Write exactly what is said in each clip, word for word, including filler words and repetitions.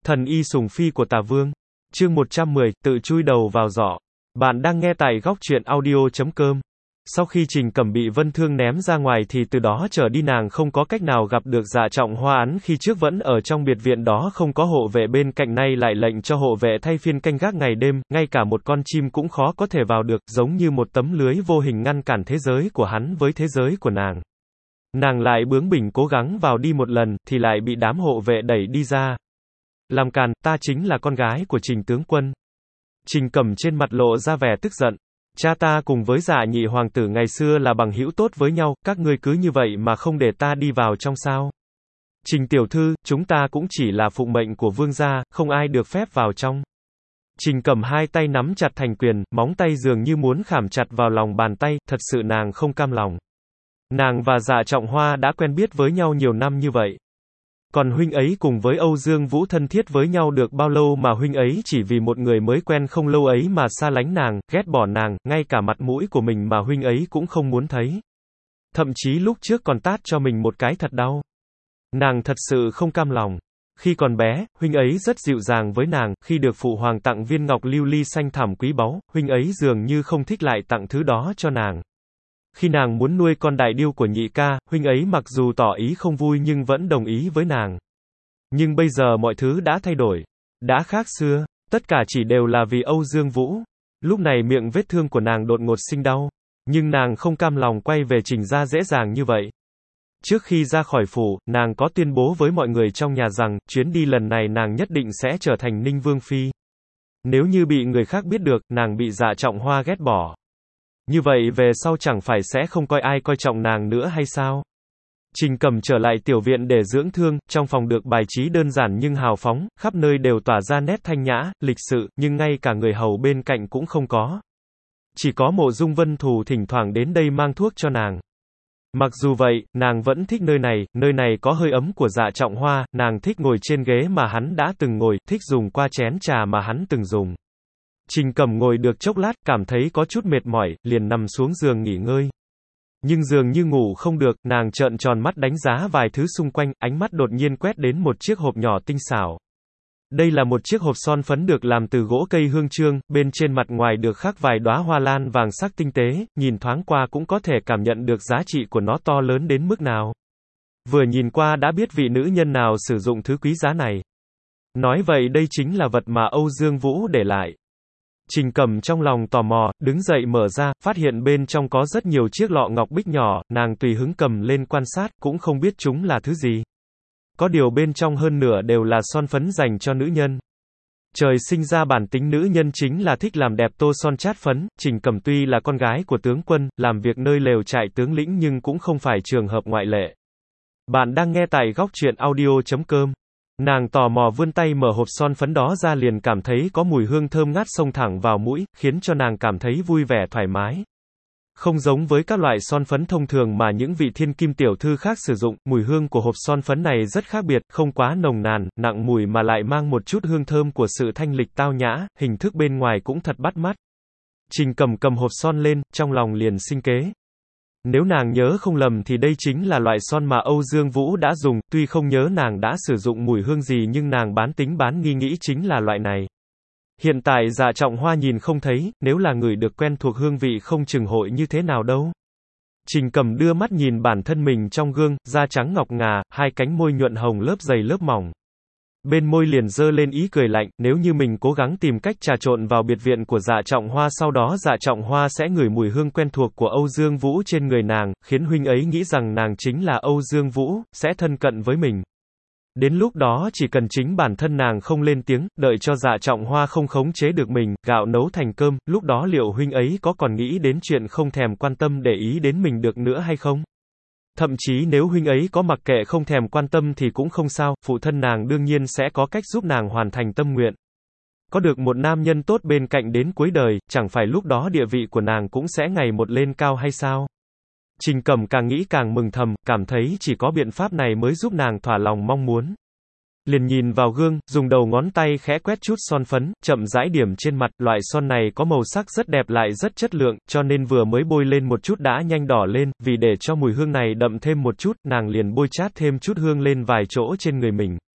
Thần y sùng phi của Tả Vương. Chương một trăm mười, tự chui đầu vào giỏ. Bạn đang nghe tại góc truyện audio chấm com. Sau khi Trình Cẩm bị Vân Thương ném ra ngoài thì từ đó trở đi nàng không có cách nào gặp được Dạ Trọng Hoa. Án khi trước vẫn ở trong biệt viện đó không có hộ vệ bên cạnh, nay lại lệnh cho hộ vệ thay phiên canh gác ngày đêm, ngay cả một con chim cũng khó có thể vào được, giống như một tấm lưới vô hình ngăn cản thế giới của hắn với thế giới của nàng. Nàng lại bướng bỉnh cố gắng vào đi một lần, thì lại bị đám hộ vệ đẩy đi ra. Làm càn, ta chính là con gái của Trình tướng quân. Trình Cẩm trên mặt lộ ra vẻ tức giận. Cha ta cùng với Dạ nhị hoàng tử ngày xưa là bằng hữu tốt với nhau, các ngươi cứ như vậy mà không để ta đi vào trong sao? Trình tiểu thư, chúng ta cũng chỉ là phụng mệnh của vương gia, không ai được phép vào trong. Trình Cẩm hai tay nắm chặt thành quyền, móng tay dường như muốn khảm chặt vào lòng bàn tay, thật sự nàng không cam lòng. Nàng và Dạ Trọng Hoa đã quen biết với nhau nhiều năm như vậy. Còn huynh ấy cùng với Âu Dương Vũ thân thiết với nhau được bao lâu mà huynh ấy chỉ vì một người mới quen không lâu ấy mà xa lánh nàng, ghét bỏ nàng, ngay cả mặt mũi của mình mà huynh ấy cũng không muốn thấy. Thậm chí lúc trước còn tát cho mình một cái thật đau. Nàng thật sự không cam lòng. Khi còn bé, huynh ấy rất dịu dàng với nàng, khi được phụ hoàng tặng viên ngọc lưu ly xanh thẳm quý báu, huynh ấy dường như không thích lại tặng thứ đó cho nàng. Khi nàng muốn nuôi con đại điêu của nhị ca, huynh ấy mặc dù tỏ ý không vui nhưng vẫn đồng ý với nàng. Nhưng bây giờ mọi thứ đã thay đổi. Đã khác xưa. Tất cả chỉ đều là vì Âu Dương Vũ. Lúc này miệng vết thương của nàng đột ngột sinh đau. Nhưng nàng không cam lòng quay về Trình gia dễ dàng như vậy. Trước khi ra khỏi phủ, nàng có tuyên bố với mọi người trong nhà rằng, chuyến đi lần này nàng nhất định sẽ trở thành Ninh Vương Phi. Nếu như bị người khác biết được, nàng bị Dạ Trọng Hoa ghét bỏ. Như vậy về sau chẳng phải sẽ không coi ai coi trọng nàng nữa hay sao? Trình Cẩm trở lại tiểu viện để dưỡng thương, trong phòng được bài trí đơn giản nhưng hào phóng, khắp nơi đều tỏa ra nét thanh nhã, lịch sự, nhưng ngay cả người hầu bên cạnh cũng không có. Chỉ có Mộ Dung Vân Thù thỉnh thoảng đến đây mang thuốc cho nàng. Mặc dù vậy, nàng vẫn thích nơi này, nơi này có hơi ấm của Dạ Trọng Hoa, nàng thích ngồi trên ghế mà hắn đã từng ngồi, thích dùng qua chén trà mà hắn từng dùng. Trình Cẩm ngồi được chốc lát, cảm thấy có chút mệt mỏi, liền nằm xuống giường nghỉ ngơi. Nhưng dường như ngủ không được, nàng trợn tròn mắt đánh giá vài thứ xung quanh, ánh mắt đột nhiên quét đến một chiếc hộp nhỏ tinh xảo. Đây là một chiếc hộp son phấn được làm từ gỗ cây hương chương, bên trên mặt ngoài được khắc vài đóa hoa lan vàng sắc tinh tế, nhìn thoáng qua cũng có thể cảm nhận được giá trị của nó to lớn đến mức nào. Vừa nhìn qua đã biết vị nữ nhân nào sử dụng thứ quý giá này. Nói vậy đây chính là vật mà Âu Dương Vũ để lại. Trình Cẩm trong lòng tò mò, đứng dậy mở ra, phát hiện bên trong có rất nhiều chiếc lọ ngọc bích nhỏ, nàng tùy hứng cầm lên quan sát, cũng không biết chúng là thứ gì. Có điều bên trong hơn nửa đều là son phấn dành cho nữ nhân. Trời sinh ra bản tính nữ nhân chính là thích làm đẹp tô son chát phấn, Trình Cẩm tuy là con gái của tướng quân, làm việc nơi lều trại tướng lĩnh nhưng cũng không phải trường hợp ngoại lệ. Bạn đang nghe tại góc truyện audio chấm com. Nàng tò mò vươn tay mở hộp son phấn đó ra liền cảm thấy có mùi hương thơm ngát xông thẳng vào mũi, khiến cho nàng cảm thấy vui vẻ thoải mái. Không giống với các loại son phấn thông thường mà những vị thiên kim tiểu thư khác sử dụng, mùi hương của hộp son phấn này rất khác biệt, không quá nồng nàn, nặng mùi mà lại mang một chút hương thơm của sự thanh lịch tao nhã, hình thức bên ngoài cũng thật bắt mắt. Trình Cẩm cầm hộp son lên, trong lòng liền sinh kế. Nếu nàng nhớ không lầm thì đây chính là loại son mà Âu Dương Vũ đã dùng, tuy không nhớ nàng đã sử dụng mùi hương gì nhưng nàng bán tính bán nghi nghĩ chính là loại này. Hiện tại Dạ Trọng Hoa nhìn không thấy, nếu là người được quen thuộc hương vị không chừng hội như thế nào đâu. Trình Cẩm đưa mắt nhìn bản thân mình trong gương, da trắng ngọc ngà, hai cánh môi nhuận hồng lớp dày lớp mỏng. Bên môi liền dơ lên ý cười lạnh, nếu như mình cố gắng tìm cách trà trộn vào biệt viện của Dạ Trọng Hoa, sau đó Dạ Trọng Hoa sẽ ngửi mùi hương quen thuộc của Âu Dương Vũ trên người nàng, khiến huynh ấy nghĩ rằng nàng chính là Âu Dương Vũ, sẽ thân cận với mình. Đến lúc đó chỉ cần chính bản thân nàng không lên tiếng, đợi cho Dạ Trọng Hoa không khống chế được mình, gạo nấu thành cơm, lúc đó liệu huynh ấy có còn nghĩ đến chuyện không thèm quan tâm để ý đến mình được nữa hay không? Thậm chí nếu huynh ấy có mặc kệ không thèm quan tâm thì cũng không sao, phụ thân nàng đương nhiên sẽ có cách giúp nàng hoàn thành tâm nguyện. Có được một nam nhân tốt bên cạnh đến cuối đời, chẳng phải lúc đó địa vị của nàng cũng sẽ ngày một lên cao hay sao? Trình Cẩm càng nghĩ càng mừng thầm, cảm thấy chỉ có biện pháp này mới giúp nàng thỏa lòng mong muốn. Liền nhìn vào gương, dùng đầu ngón tay khẽ quét chút son phấn, chậm rãi điểm trên mặt, loại son này có màu sắc rất đẹp lại rất chất lượng, cho nên vừa mới bôi lên một chút đã nhanh đỏ lên, vì để cho mùi hương này đậm thêm một chút, nàng liền bôi chát thêm chút hương lên vài chỗ trên người mình.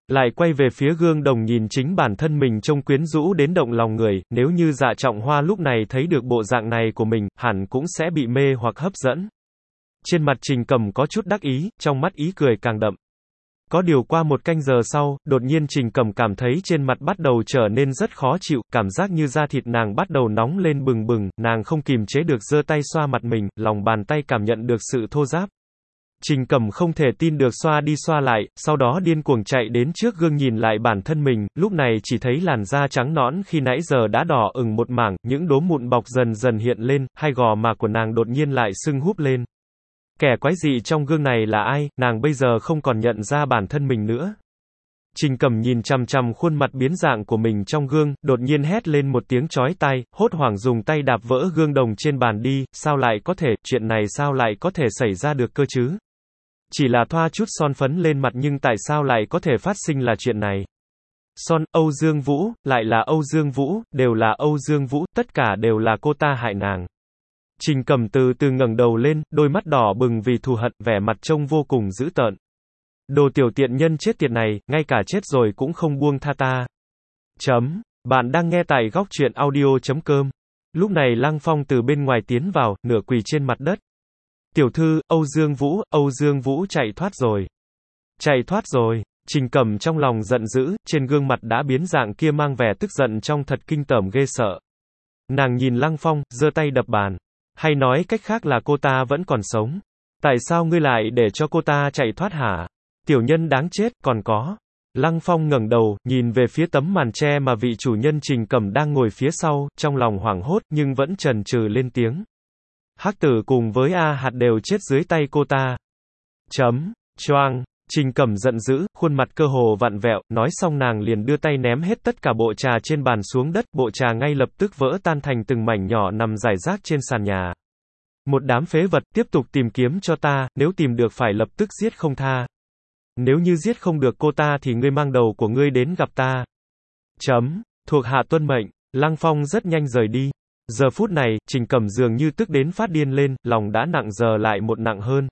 Lại quay về phía gương đồng nhìn chính bản thân mình trông quyến rũ đến động lòng người, nếu như Dạ Trọng Hoa lúc này thấy được bộ dạng này của mình, hẳn cũng sẽ bị mê hoặc hấp dẫn. Trên mặt Trình Cẩm có chút đắc ý, trong mắt ý cười càng đậm. Có điều qua một canh giờ sau, đột nhiên Trình Cẩm cảm thấy trên mặt bắt đầu trở nên rất khó chịu, cảm giác như da thịt nàng bắt đầu nóng lên bừng bừng, nàng không kìm chế được giơ tay xoa mặt mình, lòng bàn tay cảm nhận được sự thô ráp. Trình Cẩm không thể tin được xoa đi xoa lại, sau đó điên cuồng chạy đến trước gương nhìn lại bản thân mình, lúc này chỉ thấy làn da trắng nõn khi nãy giờ đã đỏ ửng một mảng, những đốm mụn bọc dần dần hiện lên, hai gò má của nàng đột nhiên lại sưng húp lên. Kẻ quái dị trong gương này là ai, nàng bây giờ không còn nhận ra bản thân mình nữa. Trình Cẩm nhìn chằm chằm khuôn mặt biến dạng của mình trong gương, đột nhiên hét lên một tiếng chói tai, hốt hoảng dùng tay đạp vỡ gương đồng trên bàn đi, sao lại có thể, chuyện này sao lại có thể xảy ra được cơ chứ? Chỉ là thoa chút son phấn lên mặt nhưng tại sao lại có thể phát sinh là chuyện này? Son, Âu Dương Vũ, lại là Âu Dương Vũ, đều là Âu Dương Vũ, tất cả đều là cô ta hại nàng. Trình Cẩm từ từ ngẩng đầu lên, đôi mắt đỏ bừng vì thù hận, vẻ mặt trông vô cùng dữ tợn. Đồ tiểu tiện nhân chết tiệt này, ngay cả chết rồi cũng không buông tha ta. Chấm. Bạn đang nghe tại góc truyện audio chấm com. Lúc này Lăng Phong từ bên ngoài tiến vào, nửa quỳ trên mặt đất. Tiểu thư, Âu Dương Vũ, Âu Dương Vũ chạy thoát rồi. Chạy thoát rồi. Trình Cẩm trong lòng giận dữ, trên gương mặt đã biến dạng kia mang vẻ tức giận trong thật kinh tởm ghê sợ. Nàng nhìn Lăng Phong, giơ tay đập bàn. Hay nói cách khác là cô ta vẫn còn sống. Tại sao ngươi lại để cho cô ta chạy thoát hả? Tiểu nhân đáng chết, còn có. Lăng Phong ngẩng đầu, nhìn về phía tấm màn tre mà vị chủ nhân Trình Cẩm đang ngồi phía sau, trong lòng hoảng hốt nhưng vẫn chần chừ lên tiếng. Hắc Tử cùng với A Hạt đều chết dưới tay cô ta. Chấm. Choang. Trình Cẩm giận dữ, khuôn mặt cơ hồ vặn vẹo, nói xong nàng liền đưa tay ném hết tất cả bộ trà trên bàn xuống đất, bộ trà ngay lập tức vỡ tan thành từng mảnh nhỏ nằm rải rác trên sàn nhà. Một đám phế vật, tiếp tục tìm kiếm cho ta, nếu tìm được phải lập tức giết không tha. Nếu như giết không được cô ta thì ngươi mang đầu của ngươi đến gặp ta. Chấm. Thuộc hạ tuân mệnh. Lăng Phong rất nhanh rời đi. Giờ phút này, Trình Cẩm dường như tức đến phát điên lên, lòng đã nặng giờ lại một nặng hơn.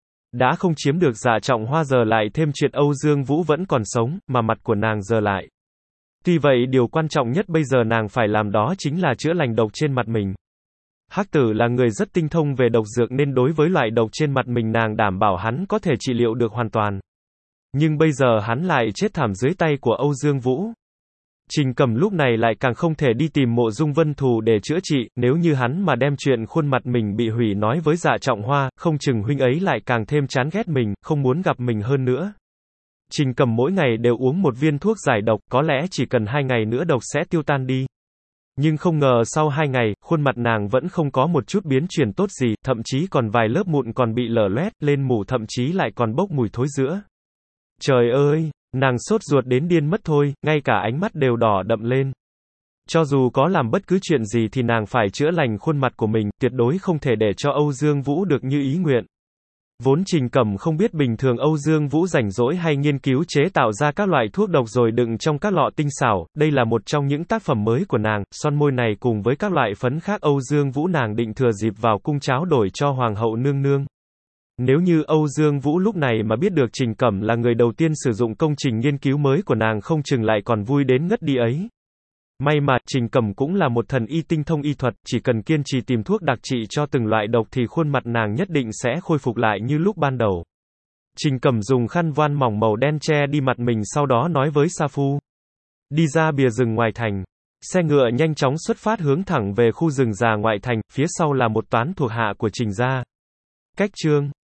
Đã không chiếm được Dạ Trọng Hoa giờ lại thêm chuyện Âu Dương Vũ vẫn còn sống, mà mặt của nàng giờ lại. Tuy vậy điều quan trọng nhất bây giờ nàng phải làm đó chính là chữa lành độc trên mặt mình. Hắc Tử là người rất tinh thông về độc dược nên đối với loại độc trên mặt mình nàng đảm bảo hắn có thể trị liệu được hoàn toàn. Nhưng bây giờ hắn lại chết thảm dưới tay của Âu Dương Vũ. Trình Cẩm lúc này lại càng không thể đi tìm Mộ Dung Vân Thù để chữa trị, nếu như hắn mà đem chuyện khuôn mặt mình bị hủy nói với Dạ Trọng Hoa, không chừng huynh ấy lại càng thêm chán ghét mình, không muốn gặp mình hơn nữa. Trình Cẩm mỗi ngày đều uống một viên thuốc giải độc, có lẽ chỉ cần hai ngày nữa độc sẽ tiêu tan đi. Nhưng không ngờ sau hai ngày, khuôn mặt nàng vẫn không có một chút biến chuyển tốt gì, thậm chí còn vài lớp mụn còn bị lở loét lên mủ, thậm chí lại còn bốc mùi thối rữa. Trời ơi! Nàng sốt ruột đến điên mất thôi, ngay cả ánh mắt đều đỏ đậm lên. Cho dù có làm bất cứ chuyện gì thì nàng phải chữa lành khuôn mặt của mình, tuyệt đối không thể để cho Âu Dương Vũ được như ý nguyện. Vốn Trình Cẩm không biết bình thường Âu Dương Vũ rảnh rỗi hay nghiên cứu chế tạo ra các loại thuốc độc rồi đựng trong các lọ tinh xảo, đây là một trong những tác phẩm mới của nàng, son môi này cùng với các loại phấn khác Âu Dương Vũ nàng định thừa dịp vào cung tráo đổi cho Hoàng hậu nương nương. Nếu như Âu Dương Vũ lúc này mà biết được Trình Cẩm là người đầu tiên sử dụng công trình nghiên cứu mới của nàng không chừng lại còn vui đến ngất đi ấy. May mà, Trình Cẩm cũng là một thần y tinh thông y thuật, chỉ cần kiên trì tìm thuốc đặc trị cho từng loại độc thì khuôn mặt nàng nhất định sẽ khôi phục lại như lúc ban đầu. Trình Cẩm dùng khăn voan mỏng màu đen che đi mặt mình sau đó nói với Sa Phu. Đi ra bìa rừng ngoài thành. Xe ngựa nhanh chóng xuất phát hướng thẳng về khu rừng già ngoại thành, phía sau là một toán thuộc hạ của Trình gia. Cách chương